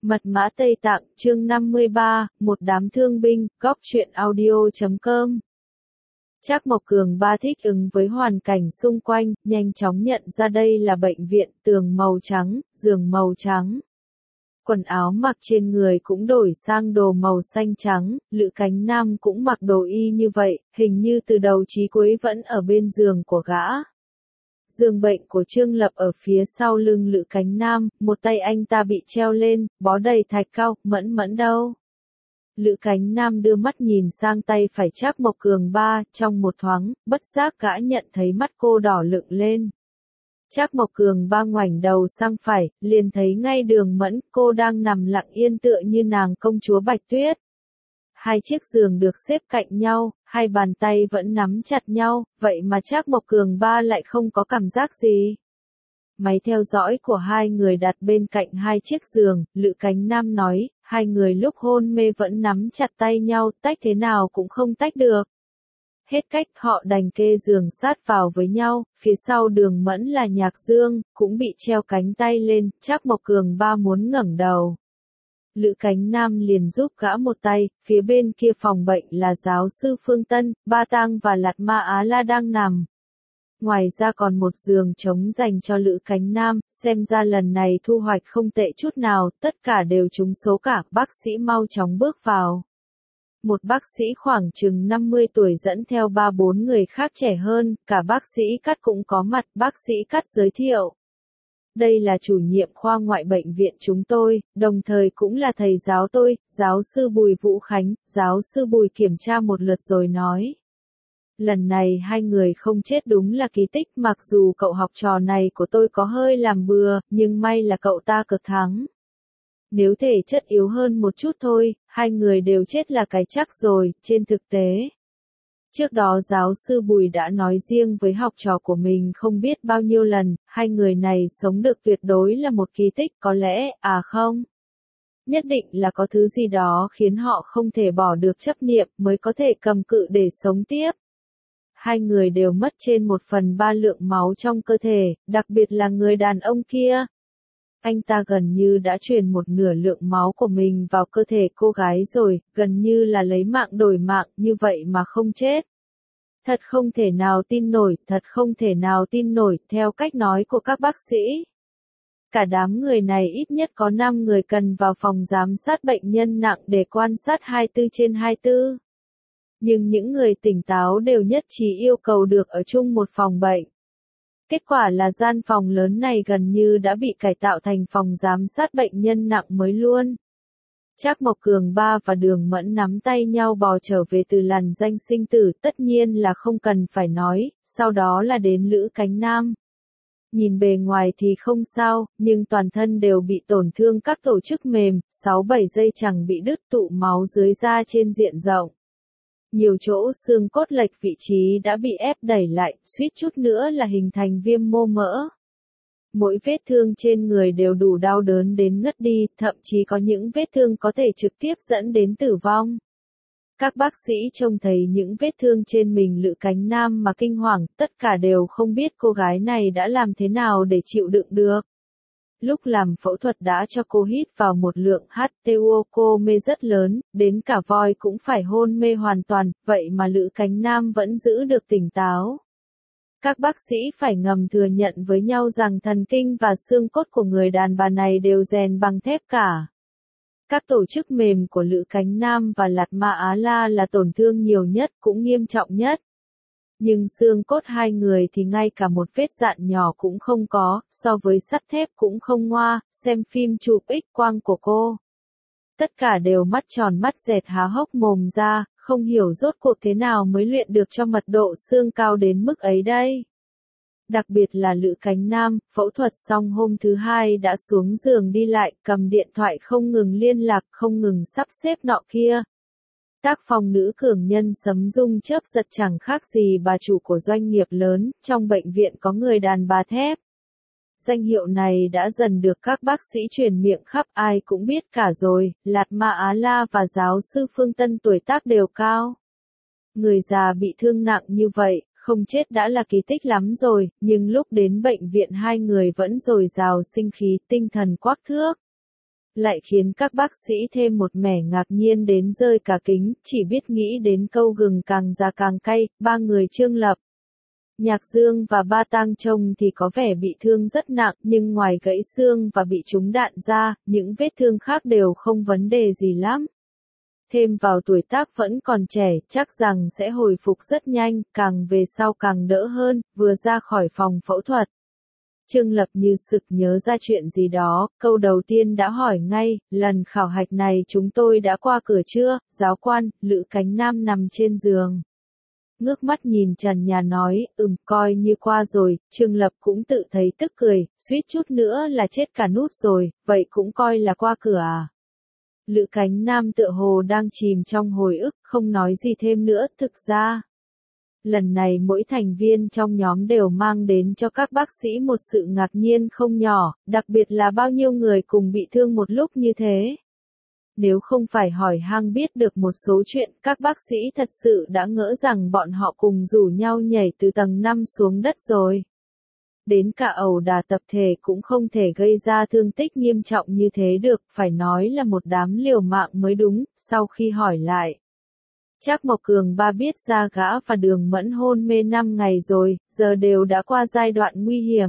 Mật mã Tây Tạng, chương 53, một đám thương binh, góc truyện audio.com. Trác Mộc Cường Ba thích ứng với hoàn cảnh xung quanh, nhanh chóng nhận ra đây là bệnh viện, tường màu trắng, giường màu trắng. Quần áo mặc trên người cũng đổi sang đồ màu xanh trắng, Lữ Cánh Nam cũng mặc đồ y như vậy, hình như từ đầu chí cuối vẫn ở bên giường của gã. Giường bệnh của Trương Lập ở phía sau lưng Lữ Cánh Nam, một tay anh ta bị treo lên, bó đầy thạch cao, Mẫn Mẫn đâu? Lữ Cánh Nam đưa mắt nhìn sang tay phải Trác Mộc Cường Ba, trong một thoáng, bất giác gã nhận thấy mắt cô đỏ lựng lên. Trác Mộc Cường Ba ngoảnh đầu sang phải, liền thấy ngay Đường Mẫn, cô đang nằm lặng yên tựa như nàng công chúa Bạch Tuyết. Hai chiếc giường được xếp cạnh nhau, hai bàn tay vẫn nắm chặt nhau, vậy mà Trác Mộc Cường Ba lại không có cảm giác gì. Máy theo dõi của hai người đặt bên cạnh hai chiếc giường, Lữ Cánh Nam nói, hai người lúc hôn mê vẫn nắm chặt tay nhau, tách thế nào cũng không tách được. Hết cách họ đành kê giường sát vào với nhau, phía sau Đường Mẫn là Nhạc Dương, cũng bị treo cánh tay lên, Trác Mộc Cường Ba muốn ngẩng đầu. Lữ Cánh Nam liền giúp gã một tay, phía bên kia phòng bệnh là giáo sư Phương Tân, Ba Tang và Lạt Ma Á La đang nằm. Ngoài ra còn một giường trống dành cho Lữ Cánh Nam, xem ra lần này thu hoạch không tệ chút nào, tất cả đều trúng số cả, bác sĩ mau chóng bước vào. Một bác sĩ khoảng chừng 50 tuổi dẫn theo 3-4 người khác trẻ hơn, cả bác sĩ Cát cũng có mặt, bác sĩ Cát giới thiệu. Đây là chủ nhiệm khoa ngoại bệnh viện chúng tôi, đồng thời cũng là thầy giáo tôi, giáo sư Bùi Vũ Khánh, giáo sư Bùi kiểm tra một lượt rồi nói. Lần này hai người không chết đúng là kỳ tích, mặc dù cậu học trò này của tôi có hơi làm bừa, nhưng may là cậu ta cực thắng. Nếu thể chất yếu hơn một chút thôi, hai người đều chết là cái chắc rồi, trên thực tế. Trước đó giáo sư Bùi đã nói riêng với học trò của mình không biết bao nhiêu lần, hai người này sống được tuyệt đối là một kỳ tích, có lẽ, không. Nhất định là có thứ gì đó khiến họ không thể bỏ được chấp niệm mới có thể cầm cự để sống tiếp. Hai người đều mất trên 1/3 lượng máu trong cơ thể, đặc biệt là người đàn ông kia. Anh ta gần như đã truyền một nửa lượng máu của mình vào cơ thể cô gái rồi, gần như là lấy mạng đổi mạng, như vậy mà không chết. Thật không thể nào tin nổi, thật không thể nào tin nổi, theo cách nói của các bác sĩ. Cả đám người này ít nhất có 5 người cần vào phòng giám sát bệnh nhân nặng để quan sát 24/24. Nhưng những người tỉnh táo đều nhất trí yêu cầu được ở chung một phòng bệnh. Kết quả là gian phòng lớn này gần như đã bị cải tạo thành phòng giám sát bệnh nhân nặng mới luôn. Trác Mộc Cường Ba và Đường Mẫn nắm tay nhau bò trở về từ làn danh sinh tử, tất nhiên là không cần phải nói, sau đó là đến Lữ Cánh Nam. Nhìn bề ngoài thì không sao, nhưng toàn thân đều bị tổn thương các tổ chức mềm, 6-7 dây chằng bị đứt, tụ máu dưới da trên diện rộng. Nhiều chỗ xương cốt lệch vị trí đã bị ép đẩy lại, suýt chút nữa là hình thành viêm mô mỡ. Mỗi vết thương trên người đều đủ đau đớn đến ngất đi, thậm chí có những vết thương có thể trực tiếp dẫn đến tử vong. Các bác sĩ trông thấy những vết thương trên mình Lữ Cánh Nam mà kinh hoàng, tất cả đều không biết cô gái này đã làm thế nào để chịu đựng được. Lúc làm phẫu thuật đã cho cô hít vào một lượng HTU, cô mê rất lớn, đến cả voi cũng phải hôn mê hoàn toàn, vậy mà Lữ Cánh Nam vẫn giữ được tỉnh táo. Các bác sĩ phải ngầm thừa nhận với nhau rằng thần kinh và xương cốt của người đàn bà này đều rèn bằng thép cả. Các tổ chức mềm của Lữ Cánh Nam và Lạt Ma Á La là tổn thương nhiều nhất, cũng nghiêm trọng nhất. Nhưng xương cốt hai người thì ngay cả một vết dạn nhỏ cũng không có, so với sắt thép cũng không ngoa, xem phim chụp X-quang của cô. Tất cả đều mắt tròn mắt dẹt há hốc mồm ra, không hiểu rốt cuộc thế nào mới luyện được cho mật độ xương cao đến mức ấy đây. Đặc biệt là Lữ Cánh Nam, phẫu thuật xong hôm thứ hai đã xuống giường đi lại, cầm điện thoại không ngừng liên lạc, không ngừng sắp xếp nọ kia. Tác phong nữ cường nhân sấm rung chớp giật chẳng khác gì bà chủ của doanh nghiệp lớn, trong bệnh viện có người đàn bà thép. Danh hiệu này đã dần được các bác sĩ truyền miệng khắp, ai cũng biết cả rồi, Lạt Ma Á La và giáo sư Phương Tân tuổi tác đều cao. Người già bị thương nặng như vậy, không chết đã là kỳ tích lắm rồi, nhưng lúc đến bệnh viện hai người vẫn dồi dào sinh khí, tinh thần quắc thước. lại khiến các bác sĩ thêm một mẻ ngạc nhiên đến rơi cả kính, chỉ biết nghĩ đến câu gừng càng già càng cay. Ba người Trương Lập, Nhạc Dương và Ba Tang trông thì có vẻ bị thương rất nặng, nhưng ngoài gãy xương và bị trúng đạn ra, những vết thương khác đều không vấn đề gì lắm. Thêm vào tuổi tác vẫn còn trẻ, chắc rằng sẽ hồi phục rất nhanh, càng về sau càng đỡ hơn. Vừa ra khỏi phòng phẫu thuật, Trương Lập như sực nhớ ra chuyện gì đó, câu đầu tiên đã hỏi ngay, lần khảo hạch này chúng tôi đã qua cửa chưa? Giáo quan, Lữ Cánh Nam nằm trên giường, ngước mắt nhìn trần nhà nói, coi như qua rồi. Trương Lập cũng tự thấy tức cười, suýt chút nữa là chết cả nút rồi, vậy cũng coi là qua cửa à? Lữ Cánh Nam tựa hồ đang chìm trong hồi ức, không nói gì thêm nữa. Thực ra, lần này mỗi thành viên trong nhóm đều mang đến cho các bác sĩ một sự ngạc nhiên không nhỏ, đặc biệt là bao nhiêu người cùng bị thương một lúc như thế. Nếu không phải hỏi han biết được một số chuyện, các bác sĩ thật sự đã ngỡ rằng bọn họ cùng rủ nhau nhảy từ tầng 5 xuống đất rồi. Đến cả ẩu đả tập thể cũng không thể gây ra thương tích nghiêm trọng như thế được, phải nói là một đám liều mạng mới đúng. Sau khi hỏi lại, Trác Mộc Cường Ba biết ra gã và Đường Mẫn hôn mê 5 ngày rồi, giờ đều đã qua giai đoạn nguy hiểm.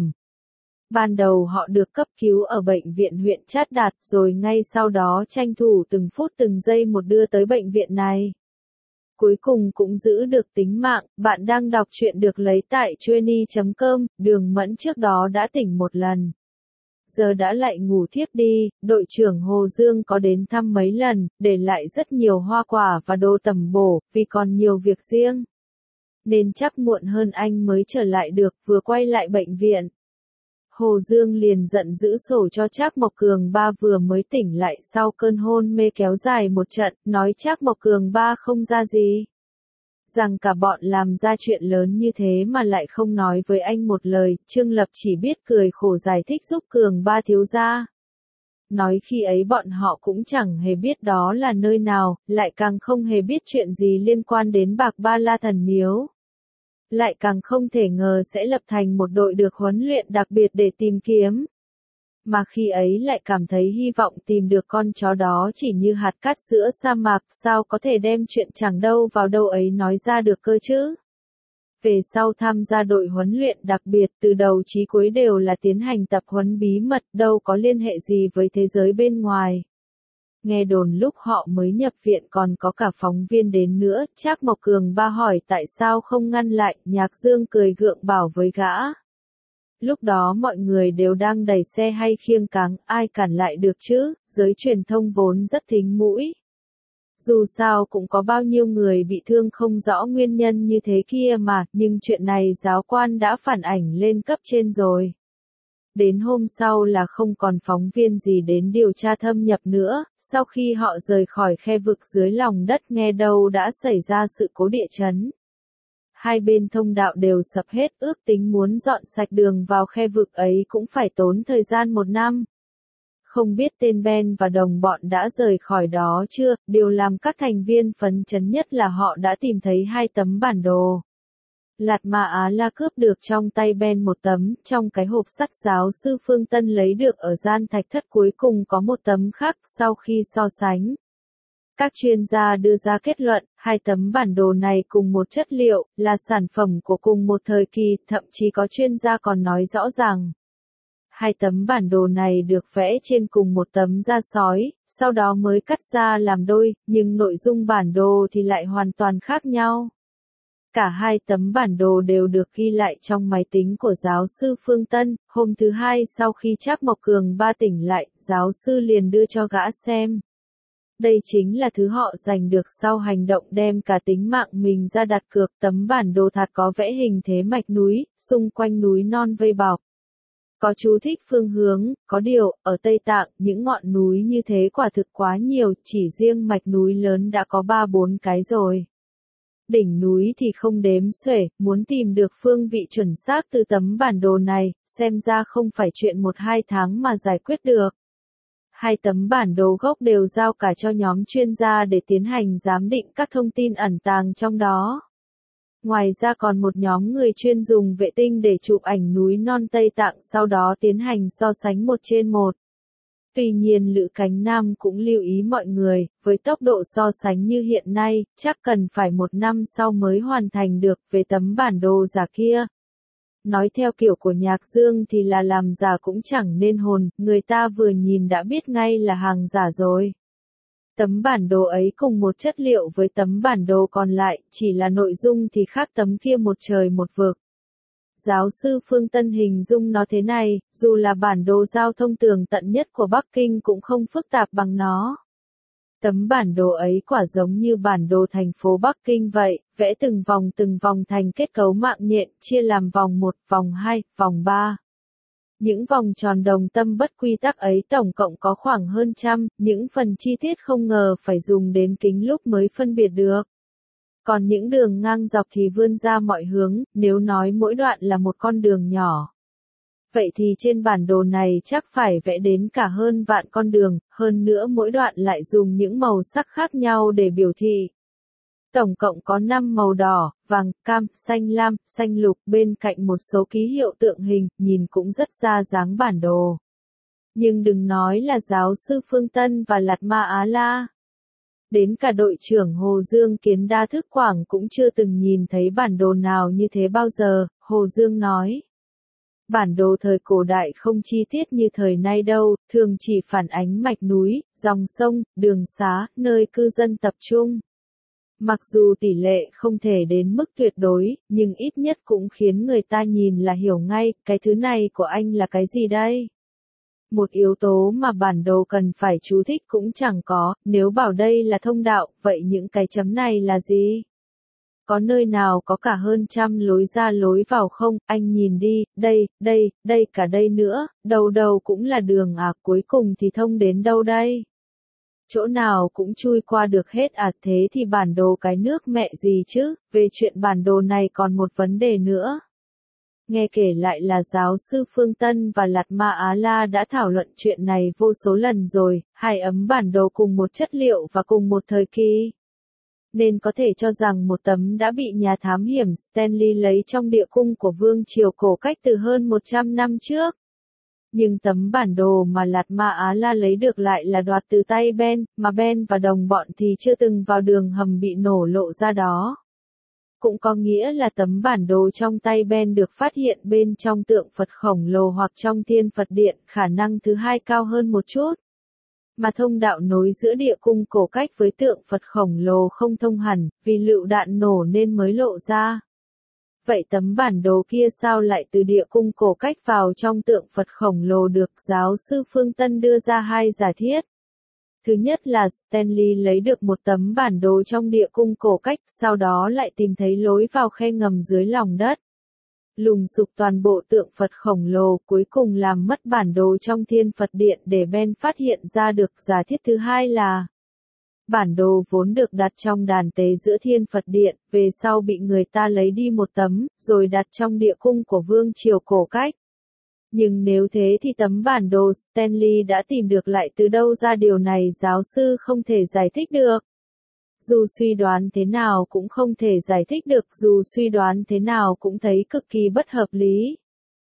Ban đầu họ được cấp cứu ở bệnh viện huyện Trát Đạt, rồi ngay sau đó tranh thủ từng phút từng giây một đưa tới bệnh viện này. Cuối cùng cũng giữ được tính mạng. Bạn đang đọc truyện được lấy tại Trueni.com. Đường Mẫn trước đó đã tỉnh một lần, giờ đã lại ngủ thiếp đi. Đội trưởng Hồ Dương có đến thăm mấy lần, để lại rất nhiều hoa quả và đồ tầm bổ, vì còn nhiều việc riêng, nên chắc muộn hơn anh mới trở lại được. Vừa quay lại bệnh viện, Hồ Dương liền giận dữ sổ cho Trác Mộc Cường Ba vừa mới tỉnh lại sau cơn hôn mê kéo dài một trận, nói Trác Mộc Cường Ba không ra gì. Rằng cả bọn làm ra chuyện lớn như thế mà lại không nói với anh một lời. Trương Lập chỉ biết cười khổ giải thích giúp Cường Ba thiếu gia. Nói khi ấy bọn họ cũng chẳng hề biết đó là nơi nào, lại càng không hề biết chuyện gì liên quan đến Bạc Ba La Thần Miếu. Lại càng không thể ngờ sẽ lập thành một đội được huấn luyện đặc biệt để tìm kiếm. Mà khi ấy lại cảm thấy hy vọng tìm được con chó đó chỉ như hạt cát giữa sa mạc, sao có thể đem chuyện chẳng đâu vào đâu ấy nói ra được cơ chứ. Về sau tham gia đội huấn luyện đặc biệt, từ đầu chí cuối đều là tiến hành tập huấn bí mật, đâu có liên hệ gì với thế giới bên ngoài. Nghe đồn lúc họ mới nhập viện còn có cả phóng viên đến nữa. Trác Mộc Cường Ba hỏi tại sao không ngăn lại, Nhạc Dương cười gượng bảo với gã. Lúc đó mọi người đều đang đẩy xe hay khiêng cáng, ai cản lại được chứ, giới truyền thông vốn rất thính mũi. Dù sao cũng có bao nhiêu người bị thương không rõ nguyên nhân như thế kia mà, nhưng chuyện này giáo quan đã phản ảnh lên cấp trên rồi. Đến hôm sau là không còn phóng viên gì đến điều tra thâm nhập nữa. Sau khi họ rời khỏi khe vực dưới lòng đất nghe đâu đã xảy ra sự cố địa chấn. Hai bên thông đạo đều sập hết, ước tính muốn dọn sạch đường vào khe vực ấy cũng phải tốn thời gian 1 năm. Không biết tên Ben và đồng bọn đã rời khỏi đó chưa, điều làm các thành viên phấn chấn nhất là họ đã tìm thấy 2 tấm bản đồ. Lạt Ma Á La cướp được trong tay Ben một tấm, trong cái hộp sắt giáo sư Phương Tân lấy được ở gian thạch thất cuối cùng có một tấm khác. Sau khi so sánh, các chuyên gia đưa ra kết luận, 2 tấm bản đồ này cùng một chất liệu, là sản phẩm của cùng một thời kỳ, thậm chí có chuyên gia còn nói rõ ràng. 2 tấm bản đồ này được vẽ trên cùng một tấm da sói, sau đó mới cắt ra làm đôi, nhưng nội dung bản đồ thì lại hoàn toàn khác nhau. Cả 2 tấm bản đồ đều được ghi lại trong máy tính của giáo sư Phương Tân. Hôm thứ Hai sau khi Trác Mộc Cường Ba tỉnh lại, giáo sư liền đưa cho gã xem. Đây chính là thứ họ giành được sau hành động đem cả tính mạng mình ra đặt cược. Tấm bản đồ thật có vẽ hình thế mạch núi, xung quanh núi non vây bọc. Có chú thích phương hướng, có điều, ở Tây Tạng, những ngọn núi như thế quả thực quá nhiều, chỉ riêng mạch núi lớn đã có 3-4 cái rồi. Đỉnh núi thì không đếm xuể, muốn tìm được phương vị chuẩn xác từ tấm bản đồ này, xem ra không phải chuyện 1-2 tháng mà giải quyết được. 2 tấm bản đồ gốc đều giao cả cho nhóm chuyên gia để tiến hành giám định các thông tin ẩn tàng trong đó. Ngoài ra còn một nhóm người chuyên dùng vệ tinh để chụp ảnh núi non Tây Tạng, sau đó tiến hành so sánh 1 trên 1. Tuy nhiên Lữ Cánh Nam cũng lưu ý mọi người, với tốc độ so sánh như hiện nay, chắc cần phải 1 năm sau mới hoàn thành được về tấm bản đồ giả kia. Nói theo kiểu của Nhạc Dương thì là làm giả cũng chẳng nên hồn, người ta vừa nhìn đã biết ngay là hàng giả rồi. Tấm bản đồ ấy cùng một chất liệu với tấm bản đồ còn lại, chỉ là nội dung thì khác tấm kia một trời một vực. Giáo sư Phương Tân hình dung nó thế này, dù là bản đồ giao thông tường tận nhất của Bắc Kinh cũng không phức tạp bằng nó. Tấm bản đồ ấy quả giống như bản đồ thành phố Bắc Kinh vậy, vẽ từng vòng thành kết cấu mạng nhện, chia làm vòng 1, vòng 2, vòng 3. Những vòng tròn đồng tâm bất quy tắc ấy tổng cộng có khoảng hơn trăm, những phần chi tiết không ngờ phải dùng đến kính lúp mới phân biệt được. Còn những đường ngang dọc thì vươn ra mọi hướng, nếu nói mỗi đoạn là một con đường nhỏ. Vậy thì trên bản đồ này chắc phải vẽ đến cả hơn vạn con đường, hơn nữa mỗi đoạn lại dùng những màu sắc khác nhau để biểu thị. Tổng cộng có 5 màu đỏ, vàng, cam, xanh lam, xanh lục bên cạnh một số ký hiệu tượng hình, nhìn cũng rất ra dáng bản đồ. Nhưng đừng nói là giáo sư Phương Tân và Lạt Ma Á La. Đến cả đội trưởng Hồ Dương Kiến Đa Thức Quảng cũng chưa từng nhìn thấy bản đồ nào như thế bao giờ, Hồ Dương nói. Bản đồ thời cổ đại không chi tiết như thời nay đâu, thường chỉ phản ánh mạch núi, dòng sông, đường xá, nơi cư dân tập trung. Mặc dù tỷ lệ không thể đến mức tuyệt đối, nhưng ít nhất cũng khiến người ta nhìn là hiểu ngay, cái thứ này của anh là cái gì đây? Một yếu tố mà bản đồ cần phải chú thích cũng chẳng có, nếu bảo đây là thông đạo, vậy những cái chấm này là gì? Có nơi nào có cả hơn trăm lối ra lối vào không? Anh nhìn đi, đây, cả đây nữa, đầu đầu cũng là đường à, cuối cùng thì thông đến đâu đây? Chỗ nào cũng chui qua được hết à, thế thì bản đồ cái nước mẹ gì chứ? Về chuyện bản đồ này còn một vấn đề nữa. Nghe kể lại là giáo sư Phương Tân và Lạt Ma Á La đã thảo luận chuyện này vô số lần rồi, 2 ấm bản đồ cùng một chất liệu và cùng một thời kỳ. Nên có thể cho rằng một tấm đã bị nhà thám hiểm Stanley lấy trong địa cung của vương triều cổ cách từ hơn 100 năm trước. Nhưng tấm bản đồ mà Lạt Ma Á La lấy được lại là đoạt từ tay Ben, mà Ben và đồng bọn thì chưa từng vào đường hầm bị nổ lộ ra đó. Cũng có nghĩa là tấm bản đồ trong tay Ben được phát hiện bên trong tượng Phật khổng lồ hoặc trong thiên Phật điện, khả năng thứ hai cao hơn một chút. Mà thông đạo nối giữa địa cung cổ cách với tượng Phật khổng lồ không thông hẳn, vì lựu đạn nổ nên mới lộ ra. Vậy tấm bản đồ kia sao lại từ địa cung cổ cách vào trong tượng Phật khổng lồ được? Giáo sư Phương Tân đưa ra 2 giả thiết. Thứ nhất là Stanley lấy được một tấm bản đồ trong địa cung cổ cách, sau đó lại tìm thấy lối vào khe ngầm dưới lòng đất. Lùng sục toàn bộ tượng Phật khổng lồ, cuối cùng làm mất bản đồ trong thiên Phật điện để Ben phát hiện ra được. Giả thiết thứ hai là bản đồ vốn được đặt trong đàn tế giữa thiên Phật điện, về sau bị người ta lấy đi một tấm, rồi đặt trong địa cung của vương triều cổ cách. Nhưng nếu thế thì tấm bản đồ Stanley đã tìm được lại từ đâu ra, điều này giáo sư không thể giải thích được. Dù suy đoán thế nào cũng không thể giải thích được, dù suy đoán thế nào cũng thấy cực kỳ bất hợp lý.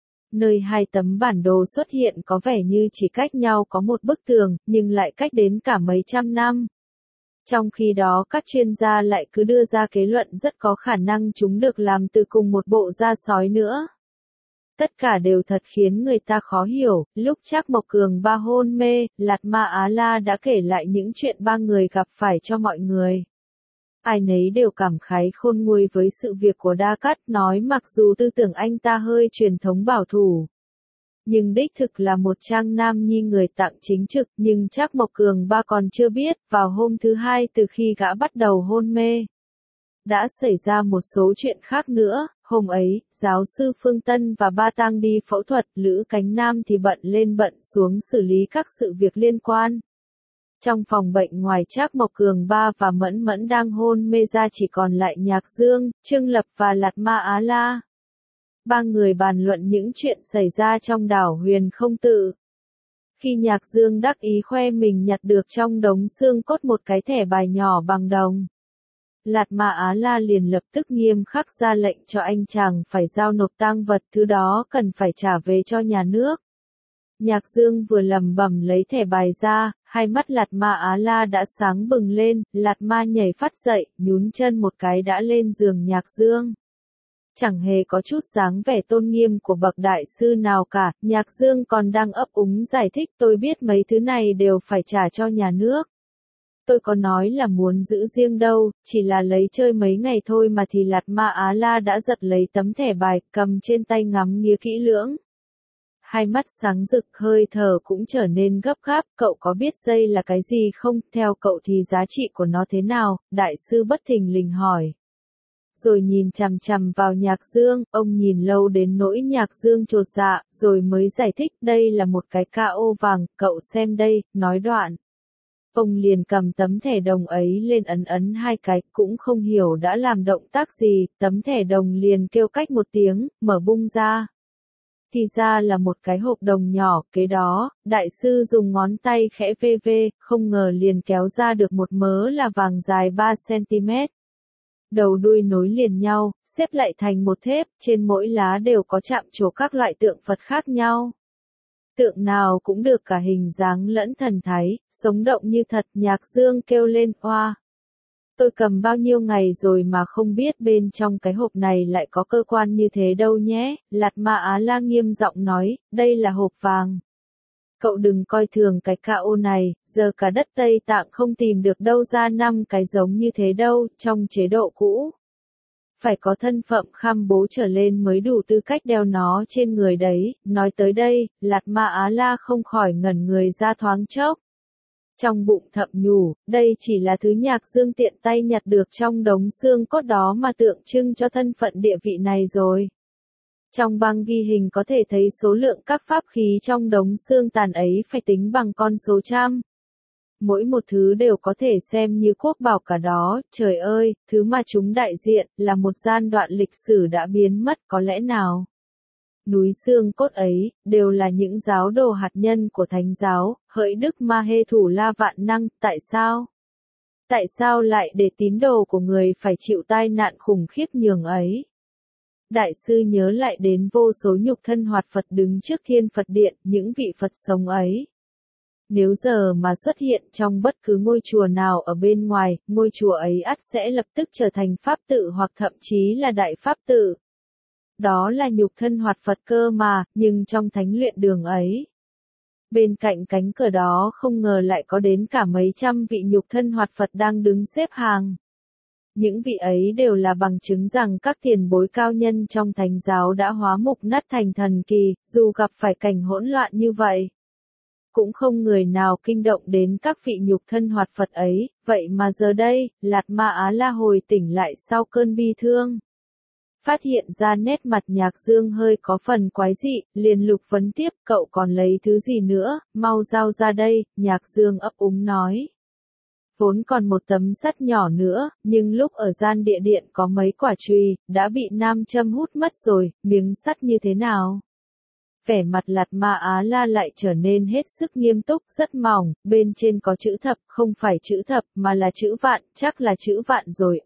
Nơi 2 tấm bản đồ xuất hiện có vẻ như chỉ cách nhau có một bức tường, nhưng lại cách đến cả mấy trăm năm. Trong khi đó các chuyên gia lại cứ đưa ra kết luận rất có khả năng chúng được làm từ cùng một bộ da sói nữa. Tất cả đều thật khiến người ta khó hiểu. Lúc Trác Mộc Cường Ba hôn mê, Lạt Ma Á La đã kể lại những chuyện 3 người gặp phải cho mọi người. Ai nấy đều cảm khái khôn nguôi với sự việc của Đa Cát, nói mặc dù tư tưởng anh ta hơi truyền thống bảo thủ, nhưng đích thực là một trang nam nhi người tặng chính trực. Nhưng Trác Mộc Cường Ba còn chưa biết, vào hôm thứ 2 từ khi gã bắt đầu hôn mê, đã xảy ra một số chuyện khác nữa. Hôm ấy, giáo sư Phương Tân và Ba Tang đi phẫu thuật, Lữ Cánh Nam thì bận lên bận xuống xử lý các sự việc liên quan. Trong phòng bệnh ngoài Trác Mộc Cường Ba và Mẫn Mẫn đang hôn mê ra chỉ còn lại Nhạc Dương, Trương Lập và Lạt Ma Á La. 3 người bàn luận những chuyện xảy ra trong đảo Huyền Không Tự. Khi Nhạc Dương đắc ý khoe mình nhặt được trong đống xương cốt một cái thẻ bài nhỏ bằng đồng, Lạt Ma Á La liền lập tức nghiêm khắc ra lệnh cho anh chàng phải giao nộp tang vật, thứ đó cần phải trả về cho nhà nước. Nhạc Dương vừa lẩm bẩm lấy thẻ bài ra, hai mắt Lạt Ma Á La đã sáng bừng lên, Lạt Ma nhảy phát dậy, nhún chân một cái đã lên giường Nhạc Dương. Chẳng hề có chút dáng vẻ tôn nghiêm của bậc đại sư nào cả, Nhạc Dương còn đang ấp úng giải thích tôi biết mấy thứ này đều phải trả cho nhà nước. Tôi có nói là muốn giữ riêng đâu, chỉ là lấy chơi mấy ngày thôi mà thì Lạt Ma Á La đã giật lấy tấm thẻ bài, cầm trên tay ngắm nghía kỹ lưỡng. Hai mắt sáng rực, hơi thở cũng trở nên gấp gáp, cậu có biết dây là cái gì không, theo cậu thì giá trị của nó thế nào, đại sư bất thình lình hỏi. Rồi nhìn chằm chằm vào Nhạc Dương, ông nhìn lâu đến nỗi Nhạc Dương chột dạ, rồi mới giải thích đây là một cái KO vàng, cậu xem đây, nói đoạn. Ông liền cầm tấm thẻ đồng ấy lên ấn ấn hai cái, cũng không hiểu đã làm động tác gì, tấm thẻ đồng liền kêu cách một tiếng, mở bung ra. Thì ra là một cái hộp đồng nhỏ, kế đó, đại sư dùng ngón tay khẽ vê, không ngờ liền kéo ra được một mớ là vàng dài 3 cm. Đầu đuôi nối liền nhau, xếp lại thành một thép, trên mỗi lá đều có chạm trổ các loại tượng Phật khác nhau. Tượng nào cũng được cả hình dáng lẫn thần thái, sống động như thật, Nhạc Dương kêu lên oa. Tôi cầm bao nhiêu ngày rồi mà không biết bên trong cái hộp này lại có cơ quan như thế đâu nhé, Lạt Ma Á La nghiêm giọng nói, đây là hộp vàng. Cậu đừng coi thường cái KO này, giờ cả đất Tây Tạng không tìm được đâu ra 5 cái giống như thế đâu, trong chế độ cũ. Phải có thân phận kham bố trở lên mới đủ tư cách đeo nó trên người đấy, nói tới đây, Lạt Ma Á La không khỏi ngẩn người ra thoáng chốc. Trong bụng thầm nhủ, đây chỉ là thứ Nhạc Dương tiện tay nhặt được trong đống xương cốt đó mà tượng trưng cho thân phận địa vị này rồi. Trong băng ghi hình có thể thấy số lượng các pháp khí trong đống xương tàn ấy phải tính bằng con số trăm. Mỗi một thứ đều có thể xem như quốc bảo cả đó, trời ơi, thứ mà chúng đại diện là một giai đoạn lịch sử đã biến mất có lẽ nào. Núi xương cốt ấy, đều là những giáo đồ hạt nhân của thánh giáo, hỡi Đức Ma Hê Thủ La Vạn Năng, tại sao? Tại sao lại để tín đồ của người phải chịu tai nạn khủng khiếp nhường ấy? Đại sư nhớ lại đến vô số nhục thân hoạt Phật đứng trước Thiên Phật Điện, những vị Phật sống ấy. Nếu giờ mà xuất hiện trong bất cứ ngôi chùa nào ở bên ngoài, ngôi chùa ấy ắt sẽ lập tức trở thành pháp tự hoặc thậm chí là đại pháp tự. Đó là nhục thân hoạt Phật cơ mà, nhưng trong thánh luyện đường ấy. Bên cạnh cánh cửa đó không ngờ lại có đến cả mấy trăm vị nhục thân hoạt Phật đang đứng xếp hàng. Những vị ấy đều là bằng chứng rằng các tiền bối cao nhân trong thánh giáo đã hóa mục nát thành thần kỳ, dù gặp phải cảnh hỗn loạn như vậy. Cũng không người nào kinh động đến các vị nhục thân hoạt Phật ấy, vậy mà giờ đây, Lạt Ma Á La hồi tỉnh lại sau cơn bi thương. Phát hiện ra nét mặt Nhạc Dương hơi có phần quái dị, liền lục vấn tiếp, cậu còn lấy thứ gì nữa, mau giao ra đây, Nhạc Dương ấp úng nói. Vốn còn một tấm sắt nhỏ nữa, nhưng lúc ở gian địa điện có mấy quả chùy, đã bị nam châm hút mất rồi, miếng sắt như thế nào? Vẻ mặt Lạt Ma Á La lại trở nên hết sức nghiêm túc, rất mỏng, bên trên có chữ thập, không phải chữ thập mà là chữ vạn, chắc là chữ vạn rồi,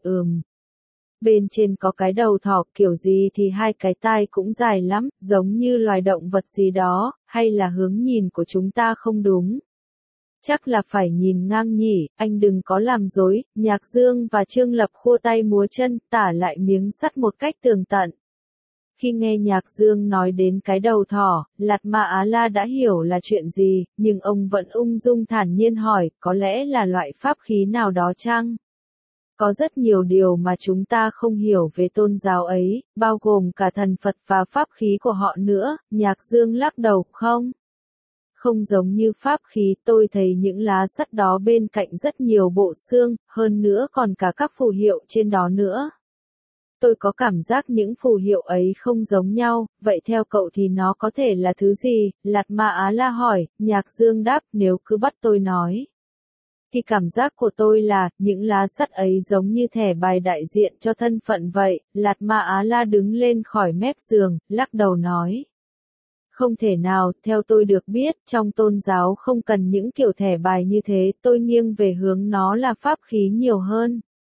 Bên trên có cái đầu thỏ, kiểu gì thì hai cái tai cũng dài lắm, giống như loài động vật gì đó, hay là hướng nhìn của chúng ta không đúng? Chắc là phải nhìn ngang nhỉ, anh đừng có làm dối, Nhạc Dương và Trương Lập khua tay múa chân, tả lại miếng sắt một cách tường tận. Khi nghe Nhạc Dương nói đến cái đầu thỏ, Lạt Ma Á La đã hiểu là chuyện gì, nhưng ông vẫn ung dung thản nhiên hỏi, có lẽ là loại pháp khí nào đó chăng? Có rất nhiều điều mà chúng ta không hiểu về tôn giáo ấy, bao gồm cả thần Phật và pháp khí của họ nữa, Nhạc Dương lắc đầu, không? Không giống như pháp khí, tôi thấy những lá sắt đó bên cạnh rất nhiều bộ xương, hơn nữa còn cả các phù hiệu trên đó nữa. Tôi có cảm giác những phù hiệu ấy không giống nhau, vậy theo cậu thì nó có thể là thứ gì? Lạt Ma Á La hỏi, Nhạc Dương đáp, nếu cứ bắt tôi nói. Thì cảm giác của tôi là, những lá sắt ấy giống như thẻ bài đại diện cho thân phận vậy, Lạt Ma Á La đứng lên khỏi mép giường, lắc đầu nói. Không thể nào, theo tôi được biết, trong tôn giáo không cần những kiểu thẻ bài như thế, tôi nghiêng về hướng nó là pháp khí nhiều hơn.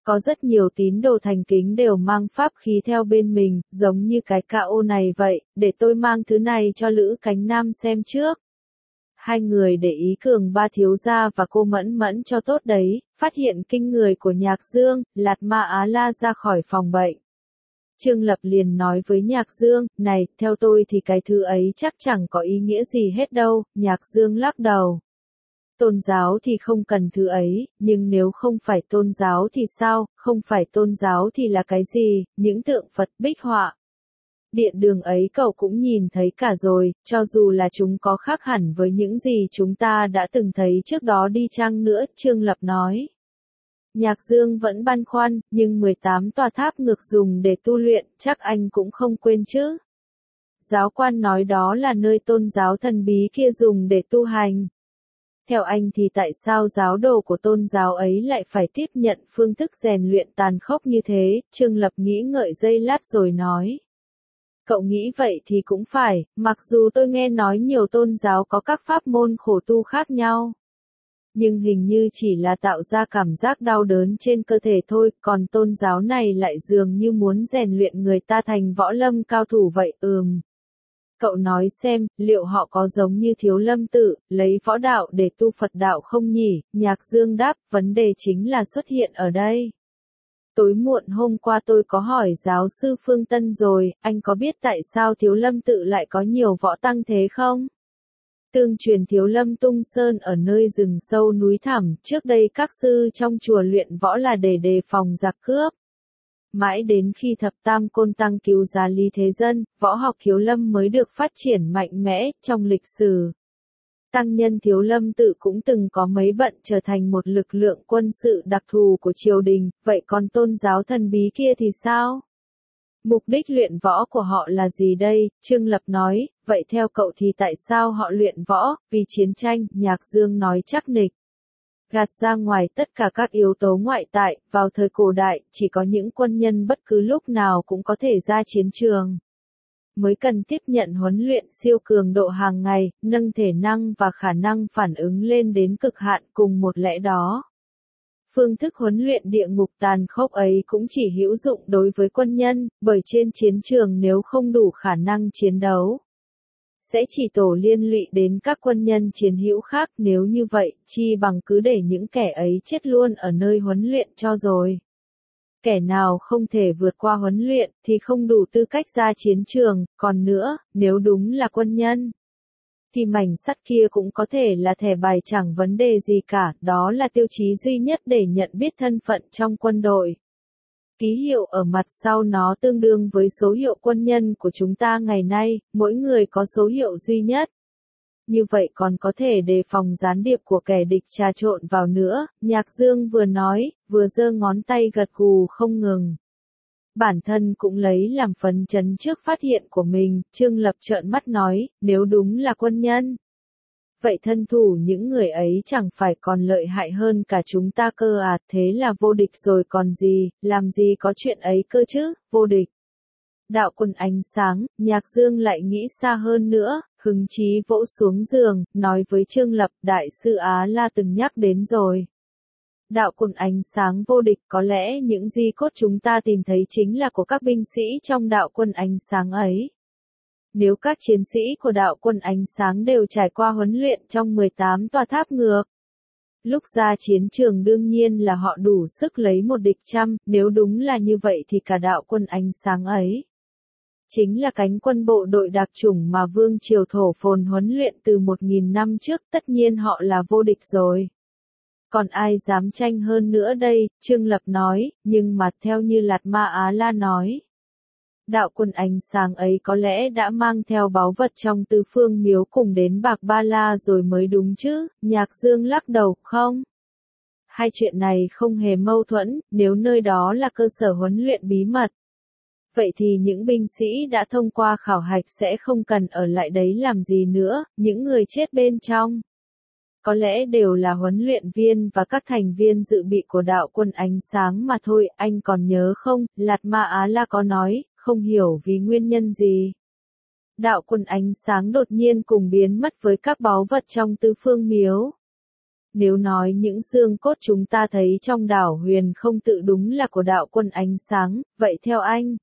Có rất nhiều tín đồ thành kính đều mang pháp khí theo bên mình, giống như cái cao này vậy, để tôi mang thứ này cho Lữ Cánh Nam xem trước. Hai người để ý Cường Ba thiếu gia và cô Mẫn Mẫn cho tốt đấy, phát hiện kinh người của Nhạc Dương, Lạt Ma Á La ra khỏi phòng bệnh. Trương Lập liền nói với Nhạc Dương, này, theo tôi thì cái thứ ấy chắc chẳng có ý nghĩa gì hết đâu, Nhạc Dương lắc đầu. Tôn giáo thì không cần thứ ấy, nhưng nếu không phải tôn giáo thì sao, không phải tôn giáo thì là cái gì, những tượng Phật bích họa. Điện đường ấy cậu cũng nhìn thấy cả rồi, cho dù là chúng có khác hẳn với những gì chúng ta đã từng thấy trước đó đi chăng nữa, Trương Lập nói. Nhạc Dương vẫn băn khoăn, nhưng 18 tòa tháp ngược dùng để tu luyện, chắc anh cũng không quên chứ. Giáo quan nói đó là nơi tôn giáo thần bí kia dùng để tu hành. Theo anh thì tại sao giáo đồ của tôn giáo ấy lại phải tiếp nhận phương thức rèn luyện tàn khốc như thế, Trương Lập nghĩ ngợi giây lát rồi nói. Cậu nghĩ vậy thì cũng phải, mặc dù tôi nghe nói nhiều tôn giáo có các pháp môn khổ tu khác nhau. Nhưng hình như chỉ là tạo ra cảm giác đau đớn trên cơ thể thôi, còn tôn giáo này lại dường như muốn rèn luyện người ta thành võ lâm cao thủ vậy, Cậu nói xem, liệu họ có giống như Thiếu Lâm Tự, lấy võ đạo để tu Phật đạo không nhỉ? Nhạc Dương đáp, vấn đề chính là xuất hiện ở đây. Tối muộn hôm qua tôi có hỏi giáo sư Phương Tân rồi, anh có biết tại sao Thiếu Lâm Tự lại có nhiều võ tăng thế không? Tương truyền Thiếu Lâm tung sơn ở nơi rừng sâu núi thẳm, trước đây các sư trong chùa luyện võ là để đề phòng giặc cướp. Mãi đến khi thập tam côn tăng cứu giá Lý Thế Dân, võ học Thiếu Lâm mới được phát triển mạnh mẽ trong lịch sử. Tăng nhân Thiếu Lâm Tự cũng từng có mấy bận trở thành một lực lượng quân sự đặc thù của triều đình, vậy còn tôn giáo thần bí kia thì sao? Mục đích luyện võ của họ là gì đây? Trương Lập nói, vậy theo cậu thì tại sao họ luyện võ? Vì chiến tranh, Nhạc Dương nói chắc nịch. Gạt ra ngoài tất cả các yếu tố ngoại tại, vào thời cổ đại, chỉ có những quân nhân bất cứ lúc nào cũng có thể ra chiến trường. Mới cần tiếp nhận huấn luyện siêu cường độ hàng ngày, nâng thể năng và khả năng phản ứng lên đến cực hạn cùng một lẽ đó. Phương thức huấn luyện địa ngục tàn khốc ấy cũng chỉ hữu dụng đối với quân nhân, bởi trên chiến trường nếu không đủ khả năng chiến đấu, sẽ chỉ tổ liên lụy đến các quân nhân chiến hữu khác, nếu như vậy, chi bằng cứ để những kẻ ấy chết luôn ở nơi huấn luyện cho rồi. Kẻ nào không thể vượt qua huấn luyện, thì không đủ tư cách ra chiến trường, còn nữa, nếu đúng là quân nhân, thì mảnh sắt kia cũng có thể là thẻ bài chẳng vấn đề gì cả, đó là tiêu chí duy nhất để nhận biết thân phận trong quân đội. Ký hiệu ở mặt sau nó tương đương với số hiệu quân nhân của chúng ta ngày nay, mỗi người có số hiệu duy nhất. Như vậy còn có thể đề phòng gián điệp của kẻ địch trà trộn vào nữa, Nhạc Dương vừa nói, vừa giơ ngón tay gật gù không ngừng. Bản thân cũng lấy làm phấn chấn trước phát hiện của mình, Trương Lập trợn mắt nói, nếu đúng là quân nhân. Vậy thân thủ những người ấy chẳng phải còn lợi hại hơn cả chúng ta cơ à, thế là vô địch rồi còn gì, làm gì có chuyện ấy cơ chứ, vô địch. Đạo Quân Ánh Sáng, Nhạc Dương lại nghĩ xa hơn nữa, hứng chí vỗ xuống giường, nói với Trương Lập, Đại sư Á La từng nhắc đến rồi. Đạo Quân Ánh Sáng vô địch, có lẽ những di cốt chúng ta tìm thấy chính là của các binh sĩ trong Đạo Quân Ánh Sáng ấy. Nếu các chiến sĩ của Đạo Quân Ánh Sáng đều trải qua huấn luyện trong 18 tòa tháp ngược, lúc ra chiến trường đương nhiên là họ đủ sức lấy một địch trăm, nếu đúng là như vậy thì cả Đạo Quân Ánh Sáng ấy chính là cánh quân bộ đội đặc chủng mà Vương Triều Thổ Phồn huấn luyện từ 1.000 năm trước, tất nhiên họ là vô địch rồi. Còn ai dám tranh hơn nữa đây, Trương Lập nói, nhưng mà theo như Lạt Ma Á La nói. Đạo Quân Ánh Sáng ấy có lẽ đã mang theo báu vật trong Tứ Phương Miếu cùng đến Bạc Ba La rồi mới đúng chứ, Nhạc Dương lắc đầu, không. Hai chuyện này không hề mâu thuẫn, nếu nơi đó là cơ sở huấn luyện bí mật. Vậy thì những binh sĩ đã thông qua khảo hạch sẽ không cần ở lại đấy làm gì nữa, những người chết bên trong. Có lẽ đều là huấn luyện viên và các thành viên dự bị của Đạo Quân Ánh Sáng mà thôi, anh còn nhớ không, Lạt Ma Á La có nói, không hiểu vì nguyên nhân gì. Đạo Quân Ánh Sáng đột nhiên cùng biến mất với các báu vật trong Tứ Phương Miếu. Nếu nói những xương cốt chúng ta thấy trong đảo huyền không tự đúng là của đạo quân ánh sáng, vậy theo anh,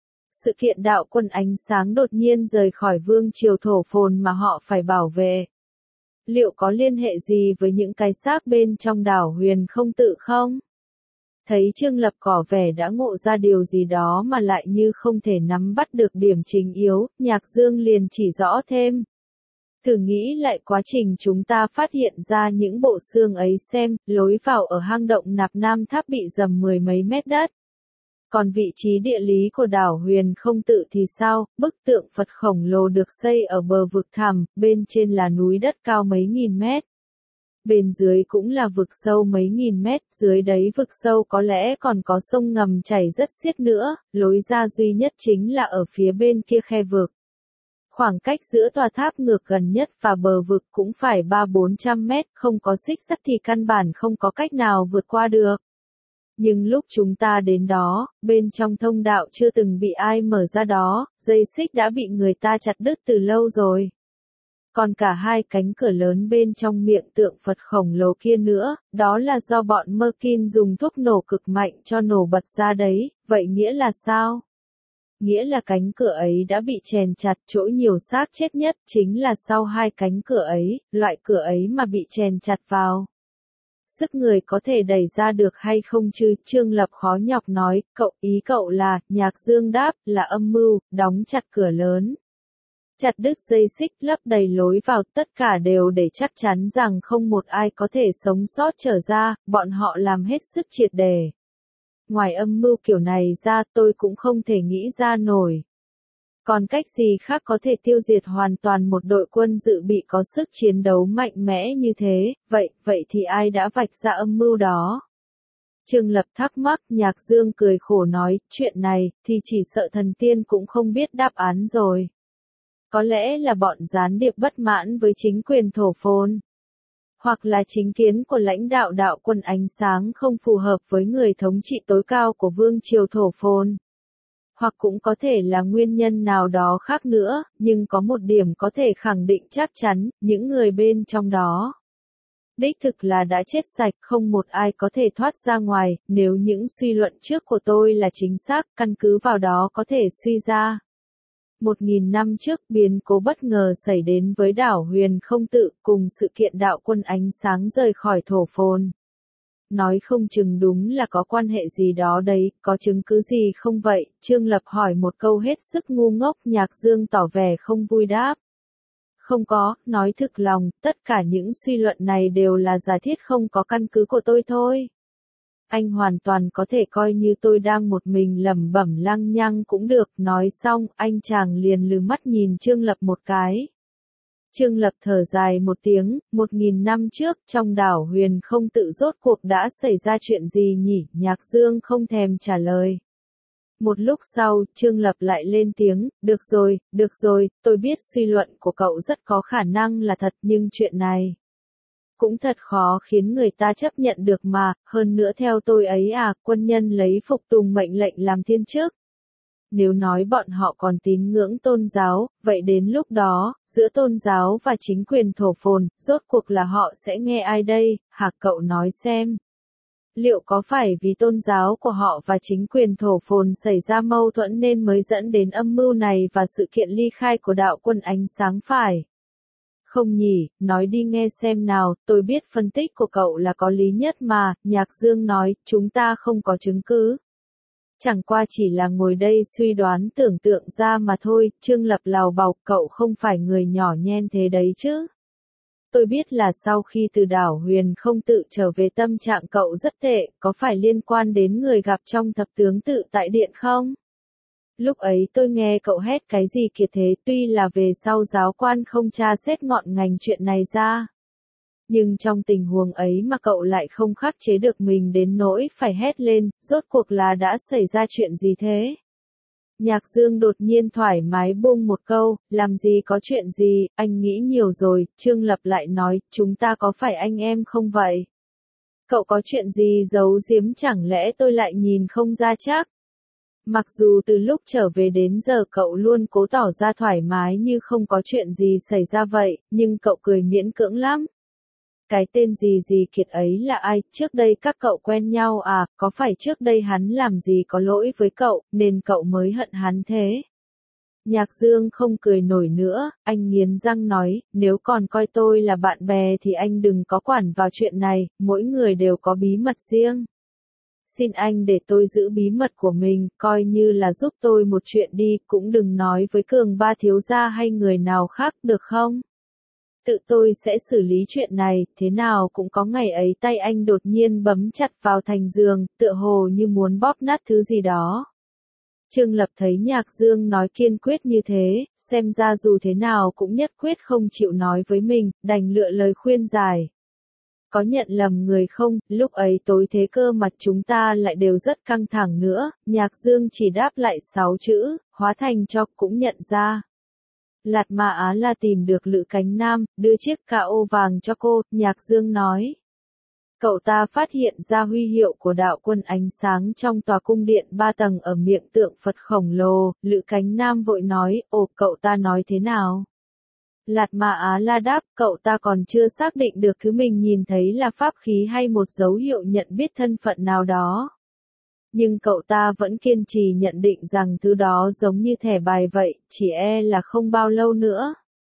sự kiện đạo quân ánh sáng đột nhiên rời khỏi vương triều thổ phồn mà họ phải bảo vệ, liệu có liên hệ gì với những cái xác bên trong đảo huyền không tự không? Thấy Trương Lập có vẻ đã ngộ ra điều gì đó mà lại như không thể nắm bắt được điểm chính yếu, Nhạc Dương liền chỉ rõ thêm. Thử nghĩ lại quá trình chúng ta phát hiện ra những bộ xương ấy xem, lối vào ở hang động Nạp Nam Tháp bị dầm mười mấy mét đất. Còn vị trí địa lý của đảo huyền không tự thì sao, bức tượng Phật khổng lồ được xây ở bờ vực thẳm, bên trên là núi đất cao mấy nghìn mét. Bên dưới cũng là vực sâu mấy nghìn mét, dưới đấy vực sâu có lẽ còn có sông ngầm chảy rất xiết nữa, lối ra duy nhất chính là ở phía bên kia khe vực. Khoảng cách giữa tòa tháp ngược gần nhất và bờ vực cũng phải 300-400 mét, không có xích sắt thì căn bản không có cách nào vượt qua được. Nhưng lúc chúng ta đến đó, bên trong thông đạo chưa từng bị ai mở ra đó, dây xích đã bị người ta chặt đứt từ lâu rồi. Còn cả hai cánh cửa lớn bên trong miệng tượng Phật khổng lồ kia nữa, đó là do bọn Merkin dùng thuốc nổ cực mạnh cho nổ bật ra đấy, vậy nghĩa là sao? Nghĩa là cánh cửa ấy đã bị chèn chặt, chỗ nhiều xác chết nhất chính là sau hai cánh cửa ấy, loại cửa ấy mà bị chèn chặt vào. Sức người có thể đẩy ra được hay không chứ? Trương Lập khó nhọc nói, ý cậu là, Nhạc Dương đáp, là âm mưu, đóng chặt cửa lớn. Chặt đứt dây xích, lấp đầy lối vào, tất cả đều để chắc chắn rằng không một ai có thể sống sót trở ra, bọn họ làm hết sức triệt để. Ngoài âm mưu kiểu này ra tôi cũng không thể nghĩ ra nổi. Còn cách gì khác có thể tiêu diệt hoàn toàn một đội quân dự bị có sức chiến đấu mạnh mẽ như thế, vậy thì ai đã vạch ra âm mưu đó? Trương Lập thắc mắc, Nhạc Dương cười khổ nói, chuyện này, thì chỉ sợ thần tiên cũng không biết đáp án rồi. Có lẽ là bọn gián điệp bất mãn với chính quyền thổ phồn. Hoặc là chính kiến của lãnh đạo đạo quân ánh sáng không phù hợp với người thống trị tối cao của vương triều thổ phồn. Hoặc cũng có thể là nguyên nhân nào đó khác nữa, nhưng có một điểm có thể khẳng định chắc chắn, những người bên trong đó đích thực là đã chết sạch, không một ai có thể thoát ra ngoài, nếu những suy luận trước của tôi là chính xác, căn cứ vào đó có thể suy ra. 1000 năm trước, biến cố bất ngờ xảy đến với đảo huyền không tự, cùng sự kiện đạo quân ánh sáng rời khỏi thổ phồn. Nói không chừng đúng là có quan hệ gì đó đấy, có chứng cứ gì không vậy? Trương Lập hỏi một câu hết sức ngu ngốc, Nhạc Dương tỏ vẻ không vui đáp. Không có, nói thực lòng, tất cả những suy luận này đều là giả thiết không có căn cứ của tôi thôi. Anh hoàn toàn có thể coi như tôi đang một mình lẩm bẩm lăng nhăng cũng được, nói xong, anh chàng liền lừ mắt nhìn Trương Lập một cái. Trương Lập thở dài một tiếng, 1000 năm trước, trong đảo huyền không tự rốt cuộc đã xảy ra chuyện gì nhỉ? Nhạc Dương không thèm trả lời. Một lúc sau, Trương Lập lại lên tiếng, được rồi, tôi biết suy luận của cậu rất có khả năng là thật, nhưng chuyện này cũng thật khó khiến người ta chấp nhận được mà, hơn nữa theo tôi ấy quân nhân lấy phục tùng mệnh lệnh làm thiên chức. Nếu nói bọn họ còn tín ngưỡng tôn giáo, vậy đến lúc đó, giữa tôn giáo và chính quyền thổ phồn, rốt cuộc là họ sẽ nghe ai đây, hả cậu nói xem. Liệu có phải vì tôn giáo của họ và chính quyền thổ phồn xảy ra mâu thuẫn nên mới dẫn đến âm mưu này và sự kiện ly khai của đạo quân ánh sáng phải? Không nhỉ, nói đi nghe xem nào, tôi biết phân tích của cậu là có lý nhất mà, Nhạc Dương nói, chúng ta không có chứng cứ. Chẳng qua chỉ là ngồi đây suy đoán tưởng tượng ra mà thôi, Trương Lập lào bào, cậu không phải người nhỏ nhen thế đấy chứ. Tôi biết là sau khi từ đảo huyền không tự trở về tâm trạng cậu rất tệ, có phải liên quan đến người gặp trong thập tướng tự tại điện không? Lúc ấy tôi nghe cậu hét cái gì kìa thế, tuy là về sau giáo quan không tra xét ngọn ngành chuyện này ra. Nhưng trong tình huống ấy mà cậu lại không khắc chế được mình đến nỗi phải hét lên, rốt cuộc là đã xảy ra chuyện gì thế? Nhạc Dương đột nhiên thoải mái buông một câu, làm gì có chuyện gì, anh nghĩ nhiều rồi, Trương Lập lại nói, chúng ta có phải anh em không vậy? Cậu có chuyện gì giấu giếm chẳng lẽ tôi lại nhìn không ra chắc? Mặc dù từ lúc trở về đến giờ cậu luôn cố tỏ ra thoải mái như không có chuyện gì xảy ra vậy, nhưng cậu cười miễn cưỡng lắm. cái tên gì gì Kiệt ấy là ai, trước đây các cậu quen nhau à, có phải trước đây hắn làm gì có lỗi với cậu, nên cậu mới hận hắn thế? Nhạc Dương không cười nổi nữa, anh nghiến răng nói, nếu còn coi tôi là bạn bè thì anh đừng có quản vào chuyện này, mỗi người đều có bí mật riêng. Xin anh để tôi giữ bí mật của mình, coi như là giúp tôi một chuyện đi, cũng đừng nói với Cường Ba thiếu gia hay người nào khác, được không? Tự tôi sẽ xử lý chuyện này, thế nào cũng có ngày ấy tay anh đột nhiên bấm chặt vào thành giường, tựa hồ như muốn bóp nát thứ gì đó. Trương Lập thấy Nhạc Dương nói kiên quyết như thế, xem ra dù thế nào cũng nhất quyết không chịu nói với mình, đành lựa lời khuyên giải. Có nhận lầm người không, lúc ấy tối thế cơ mặt chúng ta lại đều rất căng thẳng nữa, Nhạc Dương chỉ đáp lại 6 chữ, hóa thành cho cũng nhận ra. Lạt Ma Á La tìm được Lữ Cánh Nam, đưa chiếc KO vàng cho cô, Nhạc Dương nói. Cậu ta phát hiện ra huy hiệu của đạo quân ánh sáng trong tòa cung điện 3 tầng ở miệng tượng Phật khổng lồ, Lữ Cánh Nam vội nói, ồ, cậu ta nói thế nào? Lạt Ma Á La đáp, cậu ta còn chưa xác định được thứ mình nhìn thấy là pháp khí hay một dấu hiệu nhận biết thân phận nào đó. Nhưng cậu ta vẫn kiên trì nhận định rằng thứ đó giống như thẻ bài vậy, chỉ e là không bao lâu nữa.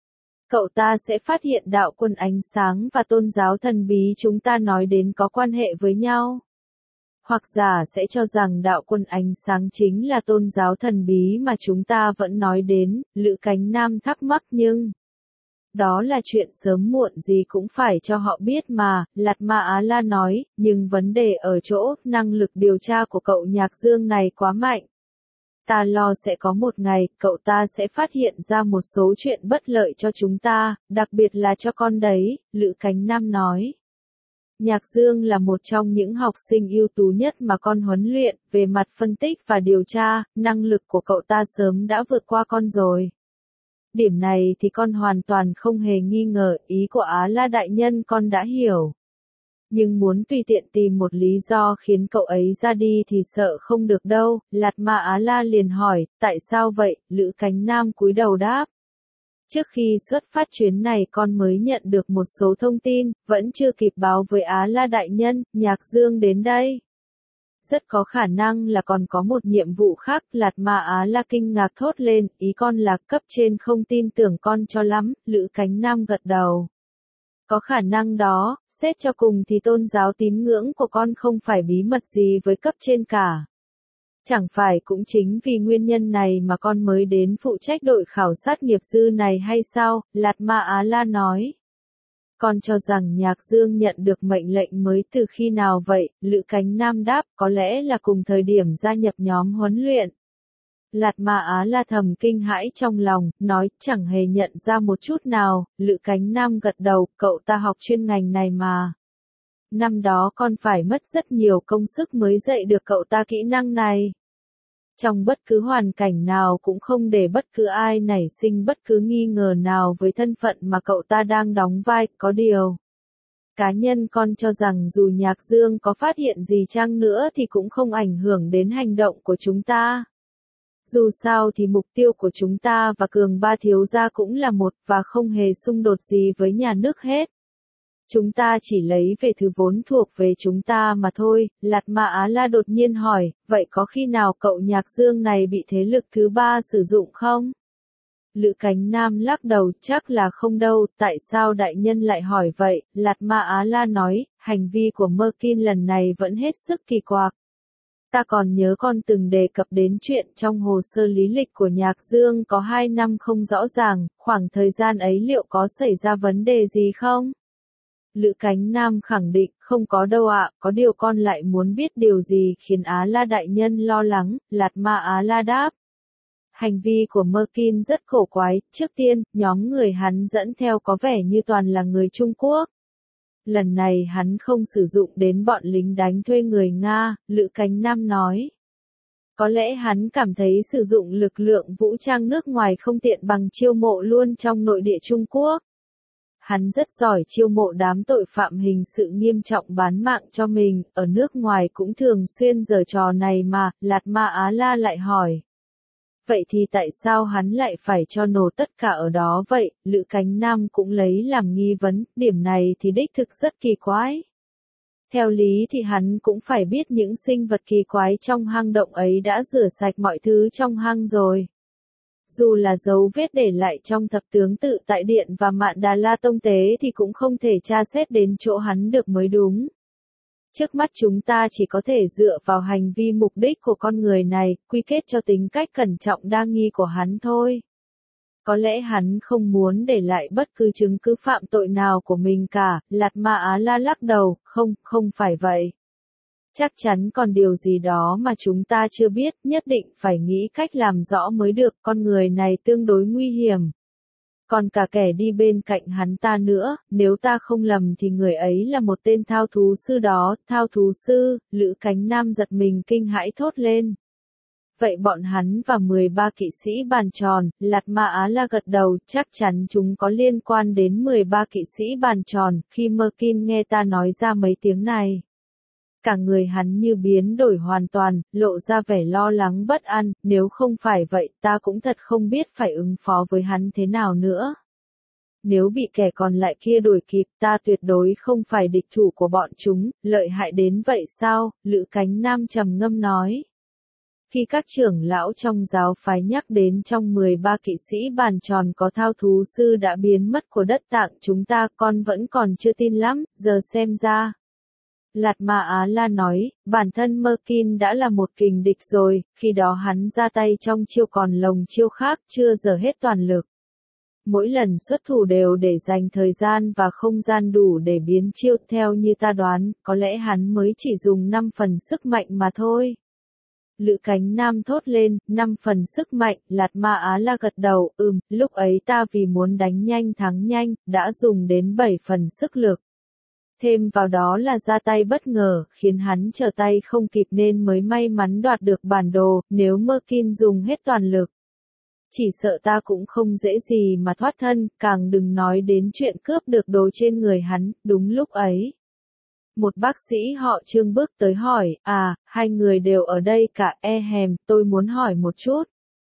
Cậu ta sẽ phát hiện đạo quân ánh sáng và tôn giáo thần bí chúng ta nói đến có quan hệ với nhau. Hoặc giả sẽ cho rằng đạo quân ánh sáng chính là tôn giáo thần bí mà chúng ta vẫn nói đến, Lữ Cánh Nam thắc mắc nhưng... Đó là chuyện sớm muộn gì cũng phải cho họ biết mà, Lạt Ma Á La nói, nhưng vấn đề ở chỗ, năng lực điều tra của cậu Nhạc Dương này quá mạnh. Ta lo sẽ có một ngày, cậu ta sẽ phát hiện ra một số chuyện bất lợi cho chúng ta, đặc biệt là cho con đấy, Lữ Cánh Nam nói. Nhạc Dương là một trong những học sinh ưu tú nhất mà con huấn luyện, về mặt phân tích và điều tra, năng lực của cậu ta sớm đã vượt qua con rồi. Điểm này thì con hoàn toàn không hề nghi ngờ, ý của Á La đại nhân con đã hiểu. Nhưng muốn tùy tiện tìm một lý do khiến cậu ấy ra đi thì sợ không được đâu, Lạt Ma Á La liền hỏi, tại sao vậy, Lữ Cánh Nam cúi đầu đáp. Trước khi xuất phát chuyến này con mới nhận được một số thông tin, vẫn chưa kịp báo với Á La đại nhân, Nhạc Dương đến đây. Rất có khả năng là còn có một nhiệm vụ khác, Lạt Ma Á La kinh ngạc thốt lên, ý con là cấp trên không tin tưởng con cho lắm, Lữ Cánh Nam gật đầu. Có khả năng đó, xét cho cùng thì tôn giáo tín ngưỡng của con không phải bí mật gì với cấp trên cả. Chẳng phải cũng chính vì nguyên nhân này mà con mới đến phụ trách đội khảo sát nghiệp dư này hay sao, Lạt Ma Á La nói. Con cho rằng Nhạc Dương nhận được mệnh lệnh mới từ khi nào vậy, Lữ Cánh Nam đáp, có lẽ là cùng thời điểm gia nhập nhóm huấn luyện. Lạt Ma Á La thầm kinh hãi trong lòng, nói, chẳng hề nhận ra một chút nào, Lữ Cánh Nam gật đầu, cậu ta học chuyên ngành này mà. Năm đó con phải mất rất nhiều công sức mới dạy được cậu ta kỹ năng này. Trong bất cứ hoàn cảnh nào cũng không để bất cứ ai nảy sinh bất cứ nghi ngờ nào với thân phận mà cậu ta đang đóng vai, có điều. Cá nhân con cho rằng dù Nhạc Dương có phát hiện gì chăng nữa thì cũng không ảnh hưởng đến hành động của chúng ta. Dù sao thì mục tiêu của chúng ta và Cường Ba thiếu gia cũng là một và không hề xung đột gì với nhà nước hết. Chúng ta chỉ lấy về thứ vốn thuộc về chúng ta mà thôi, Lạt Ma Á La đột nhiên hỏi, vậy có khi nào cậu Nhạc Dương này bị thế lực thứ ba sử dụng không? Lữ Cánh Nam lắc đầu, chắc là không đâu, tại sao đại nhân lại hỏi vậy? Lạt Ma Á La nói, hành vi của Merkin lần này vẫn hết sức kỳ quặc. Ta còn nhớ con từng đề cập đến chuyện trong hồ sơ lý lịch của Nhạc Dương có 2 năm không rõ ràng, khoảng thời gian ấy liệu có xảy ra vấn đề gì không? Lữ Cánh Nam khẳng định, không có đâu ạ, có điều con lại muốn biết điều gì khiến Á La đại nhân lo lắng, Lạt Ma Á La đáp. Hành vi của Merkin rất cổ quái, trước tiên, nhóm người hắn dẫn theo có vẻ như toàn là người Trung Quốc. Lần này hắn không sử dụng đến bọn lính đánh thuê người Nga, Lữ Cánh Nam nói. Có lẽ hắn cảm thấy sử dụng lực lượng vũ trang nước ngoài không tiện bằng chiêu mộ luôn trong nội địa Trung Quốc. Hắn rất giỏi chiêu mộ đám tội phạm hình sự nghiêm trọng bán mạng cho mình, ở nước ngoài cũng thường xuyên giở trò này mà, Lạt Ma Á La lại hỏi. Vậy thì tại sao hắn lại phải cho nổ tất cả ở đó vậy? Lữ Cánh Nam cũng lấy làm nghi vấn, điểm này thì đích thực rất kỳ quái. Theo lý thì hắn cũng phải biết những sinh vật kỳ quái trong hang động ấy đã rửa sạch mọi thứ trong hang rồi. Dù là dấu vết để lại trong thập tướng tự tại điện và Mạn Đà La Tông Tế thì cũng không thể tra xét đến chỗ hắn được mới đúng. Trước mắt chúng ta chỉ có thể dựa vào hành vi mục đích của con người này, quy kết cho tính cách cẩn trọng đa nghi của hắn thôi. Có lẽ hắn không muốn để lại bất cứ chứng cứ phạm tội nào của mình cả, Lạt Ma Á La lắc đầu, không phải vậy. Chắc chắn còn điều gì đó mà chúng ta chưa biết, nhất định phải nghĩ cách làm rõ mới được, con người này tương đối nguy hiểm. Còn cả kẻ đi bên cạnh hắn ta nữa, nếu ta không lầm thì người ấy là một tên thao thú sư đó, thao thú sư, Lữ Cánh Nam giật mình kinh hãi thốt lên. Vậy bọn hắn và 13 kỵ sĩ bàn tròn, Lạt Ma Á La gật đầu, chắc chắn chúng có liên quan đến 13 kỵ sĩ bàn tròn, khi Merkin nghe ta nói ra mấy tiếng này. Cả người hắn như biến đổi hoàn toàn, lộ ra vẻ lo lắng bất an, nếu không phải vậy ta cũng thật không biết phải ứng phó với hắn thế nào nữa. Nếu bị kẻ còn lại kia đuổi kịp ta tuyệt đối không phải địch thủ của bọn chúng, lợi hại đến vậy sao, Lữ Cánh Nam trầm ngâm nói. Khi các trưởng lão trong giáo phái nhắc đến trong 13 kỵ sĩ bàn tròn có thao thú sư đã biến mất của đất Tạng chúng ta con vẫn còn chưa tin lắm, giờ xem ra. Lạt Ma Á La nói, bản thân Merkin đã là một kình địch rồi, khi đó hắn ra tay trong chiêu còn lồng chiêu khác chưa dở hết toàn lực. Mỗi lần xuất thủ đều để dành thời gian và không gian đủ để biến chiêu theo như ta đoán, có lẽ hắn mới chỉ dùng 5 phần sức mạnh mà thôi. Lữ Cánh Nam thốt lên, 5 phần sức mạnh, Lạt Ma Á La gật đầu, lúc ấy ta vì muốn đánh nhanh thắng nhanh, đã dùng đến 7 phần sức lực. Thêm vào đó là ra tay bất ngờ, khiến hắn trở tay không kịp nên mới may mắn đoạt được bản đồ, nếu Merkin dùng hết toàn lực. Chỉ sợ ta cũng không dễ gì mà thoát thân, càng đừng nói đến chuyện cướp được đồ trên người hắn, đúng lúc ấy. Một bác sĩ họ Trương bước tới hỏi, hai người đều ở đây cả, tôi muốn hỏi một chút.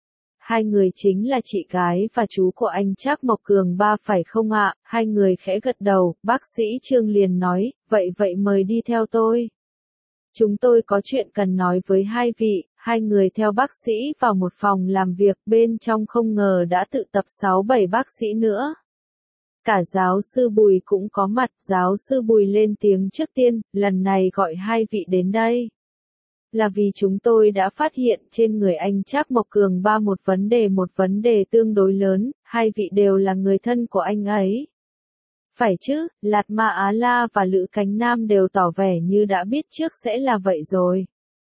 Hai người chính là chị gái và chú của anh Trác Mộc Cường Ba phải không ạ? Hai người khẽ gật đầu, bác sĩ Trương liền nói, vậy mời đi theo tôi. Chúng tôi có chuyện cần nói với hai vị, hai người theo bác sĩ vào một phòng làm việc, bên trong không ngờ đã tụ tập 6-7 bác sĩ nữa. Cả giáo sư Bùi cũng có mặt, giáo sư Bùi lên tiếng trước tiên, lần này gọi hai vị đến đây. Là vì chúng tôi đã phát hiện trên người anh Trác Mộc Cường Ba một vấn đề tương đối lớn, hai vị đều là người thân của anh ấy. Phải chứ, Lạt Ma Á La và Lữ Cánh Nam đều tỏ vẻ như đã biết trước sẽ là vậy rồi.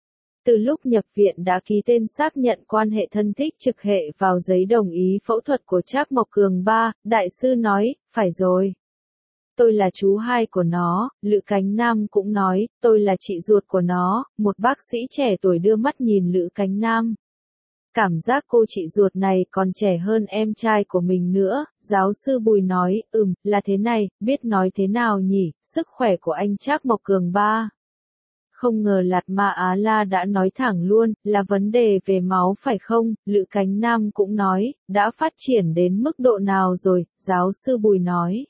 Từ lúc nhập viện đã ký tên xác nhận quan hệ thân thích trực hệ vào giấy đồng ý phẫu thuật của Trác Mộc Cường Ba, đại sư nói, phải rồi. Tôi là chú hai của nó, Lữ Cánh Nam cũng nói, tôi là chị ruột của nó, một bác sĩ trẻ tuổi đưa mắt nhìn Lữ Cánh Nam. Cảm giác cô chị ruột này còn trẻ hơn em trai của mình nữa, giáo sư Bùi nói, là thế này, biết nói thế nào nhỉ, sức khỏe của anh Trác Mộc Cường Ba. Không ngờ Lạt Ma Á La đã nói thẳng luôn, là vấn đề về máu phải không, Lữ Cánh Nam cũng nói, đã phát triển đến mức độ nào rồi, giáo sư Bùi nói.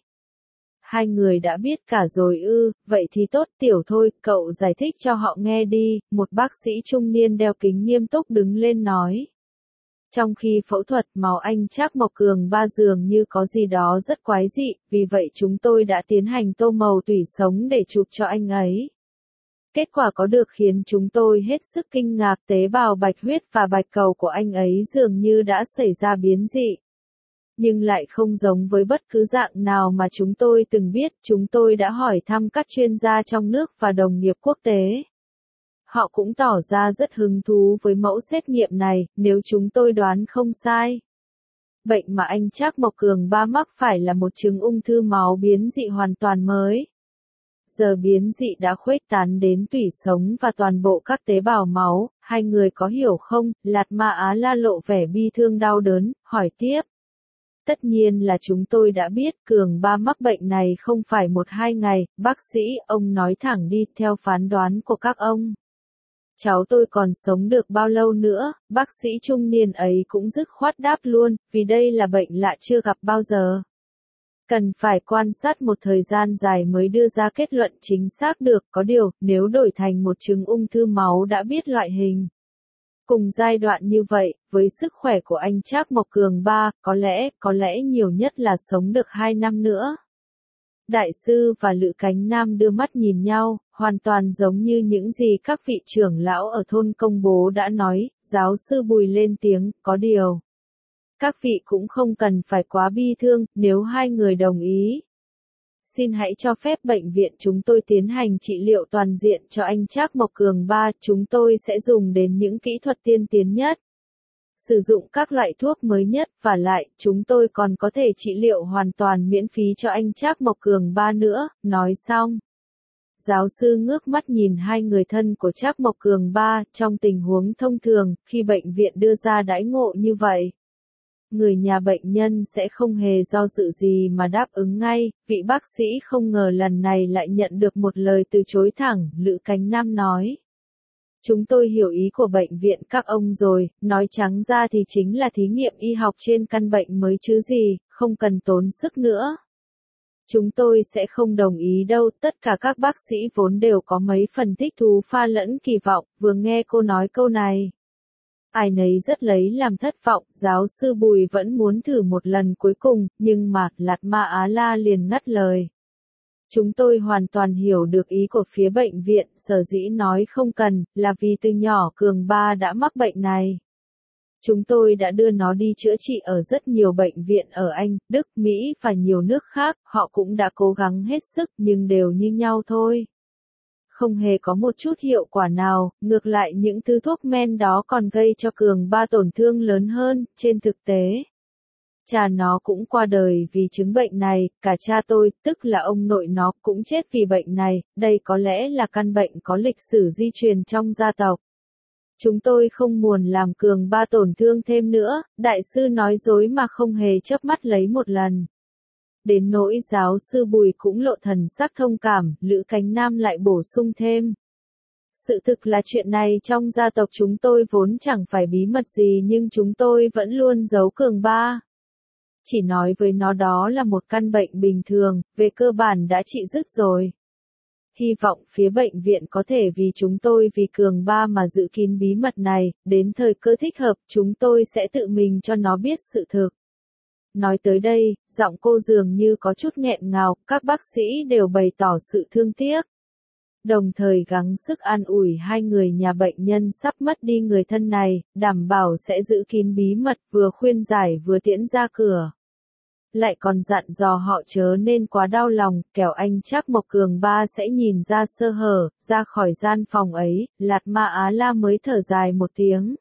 Hai người đã biết cả rồi vậy thì tốt tiểu thôi, cậu giải thích cho họ nghe đi, một bác sĩ trung niên đeo kính nghiêm túc đứng lên nói. Trong khi phẫu thuật máu anh Trác Mộc Cường Ba dường như có gì đó rất quái dị, vì vậy chúng tôi đã tiến hành tô màu tủy sống để chụp cho anh ấy. Kết quả có được khiến chúng tôi hết sức kinh ngạc, tế bào bạch huyết và bạch cầu của anh ấy dường như đã xảy ra biến dị. Nhưng lại không giống với bất cứ dạng nào mà chúng tôi từng biết, chúng tôi đã hỏi thăm các chuyên gia trong nước và đồng nghiệp quốc tế. Họ cũng tỏ ra rất hứng thú với mẫu xét nghiệm này, nếu chúng tôi đoán không sai. Bệnh mà anh Trác Mộc Cường Ba mắc phải là một chứng ung thư máu biến dị hoàn toàn mới. Giờ biến dị đã khuếch tán đến tủy sống và toàn bộ các tế bào máu, hai người có hiểu không? Lạt Ma Á La lộ vẻ bi thương đau đớn, hỏi tiếp. Tất nhiên là chúng tôi đã biết Cường Ba mắc bệnh này không phải 1-2 ngày, bác sĩ, ông nói thẳng đi theo phán đoán của các ông. Cháu tôi còn sống được bao lâu nữa, bác sĩ trung niên ấy cũng dứt khoát đáp luôn, vì đây là bệnh lạ chưa gặp bao giờ. Cần phải quan sát một thời gian dài mới đưa ra kết luận chính xác được, có điều, nếu đổi thành một chứng ung thư máu đã biết loại hình. Cùng giai đoạn như vậy, với sức khỏe của anh Trác Mộc Cường ba, có lẽ nhiều nhất là sống được 2 năm nữa. Đại sư và Lữ Cánh Nam đưa mắt nhìn nhau, hoàn toàn giống như những gì các vị trưởng lão ở thôn công bố đã nói, giáo sư Bùi lên tiếng, có điều. Các vị cũng không cần phải quá bi thương, nếu hai người đồng ý. Xin hãy cho phép bệnh viện chúng tôi tiến hành trị liệu toàn diện cho anh Trác Mộc Cường ba, chúng tôi sẽ dùng đến những kỹ thuật tiên tiến nhất. Sử dụng các loại thuốc mới nhất, và lại, chúng tôi còn có thể trị liệu hoàn toàn miễn phí cho anh Trác Mộc Cường ba nữa, nói xong. Giáo sư ngước mắt nhìn hai người thân của Trác Mộc Cường ba, trong tình huống thông thường, khi bệnh viện đưa ra đãi ngộ như vậy. Người nhà bệnh nhân sẽ không hề do dự gì mà đáp ứng ngay, vị bác sĩ không ngờ lần này lại nhận được một lời từ chối thẳng, Lữ Cánh Nam nói. Chúng tôi hiểu ý của bệnh viện các ông rồi, nói trắng ra thì chính là thí nghiệm y học trên căn bệnh mới chứ gì, không cần tốn sức nữa. Chúng tôi sẽ không đồng ý đâu, tất cả các bác sĩ vốn đều có mấy phần thích thú pha lẫn kỳ vọng, vừa nghe cô nói câu này. Ai nấy rất lấy làm thất vọng, giáo sư Bùi vẫn muốn thử một lần cuối cùng, nhưng mà, Lạt Ma Á La liền ngắt lời. Chúng tôi hoàn toàn hiểu được ý của phía bệnh viện, sở dĩ nói không cần, là vì từ nhỏ Cường ba đã mắc bệnh này. Chúng tôi đã đưa nó đi chữa trị ở rất nhiều bệnh viện ở Anh, Đức, Mỹ và nhiều nước khác, họ cũng đã cố gắng hết sức nhưng đều như nhau thôi. Không hề có một chút hiệu quả nào, ngược lại những thứ thuốc men đó còn gây cho Cường ba tổn thương lớn hơn, trên thực tế. Cha nó cũng qua đời vì chứng bệnh này, cả cha tôi, tức là ông nội nó, cũng chết vì bệnh này, đây có lẽ là căn bệnh có lịch sử di truyền trong gia tộc. Chúng tôi không muốn làm Cường ba tổn thương thêm nữa, đại sư nói dối mà không hề chớp mắt lấy một lần. Đến nỗi giáo sư Bùi cũng lộ thần sắc thông cảm, Lữ Cánh Nam lại bổ sung thêm. Sự thực là chuyện này trong gia tộc chúng tôi vốn chẳng phải bí mật gì nhưng chúng tôi vẫn luôn giấu Cường ba. Chỉ nói với nó đó là một căn bệnh bình thường, về cơ bản đã trị dứt rồi. Hy vọng phía bệnh viện có thể vì chúng tôi vì Cường ba mà giữ kín bí mật này, đến thời cơ thích hợp, chúng tôi sẽ tự mình cho nó biết sự thực. Nói tới đây, giọng cô dường như có chút nghẹn ngào, các bác sĩ đều bày tỏ sự thương tiếc. Đồng thời gắng sức an ủi hai người nhà bệnh nhân sắp mất đi người thân này, đảm bảo sẽ giữ kín bí mật, vừa khuyên giải vừa tiễn ra cửa. Lại còn dặn dò họ chớ nên quá đau lòng, kẻo anh Trác Mộc Cường ba sẽ nhìn ra sơ hở, ra khỏi gian phòng ấy, Lạt Ma Á La mới thở dài một tiếng.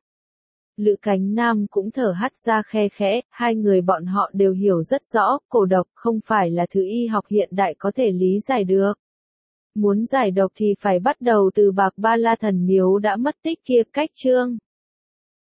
Lữ Cánh Nam cũng thở hắt ra khe khẽ, hai người bọn họ đều hiểu rất rõ, cổ độc không phải là thứ y học hiện đại có thể lý giải được. Muốn giải độc thì phải bắt đầu từ Bạc Ba La Thần Miếu đã mất tích kia, cách chương.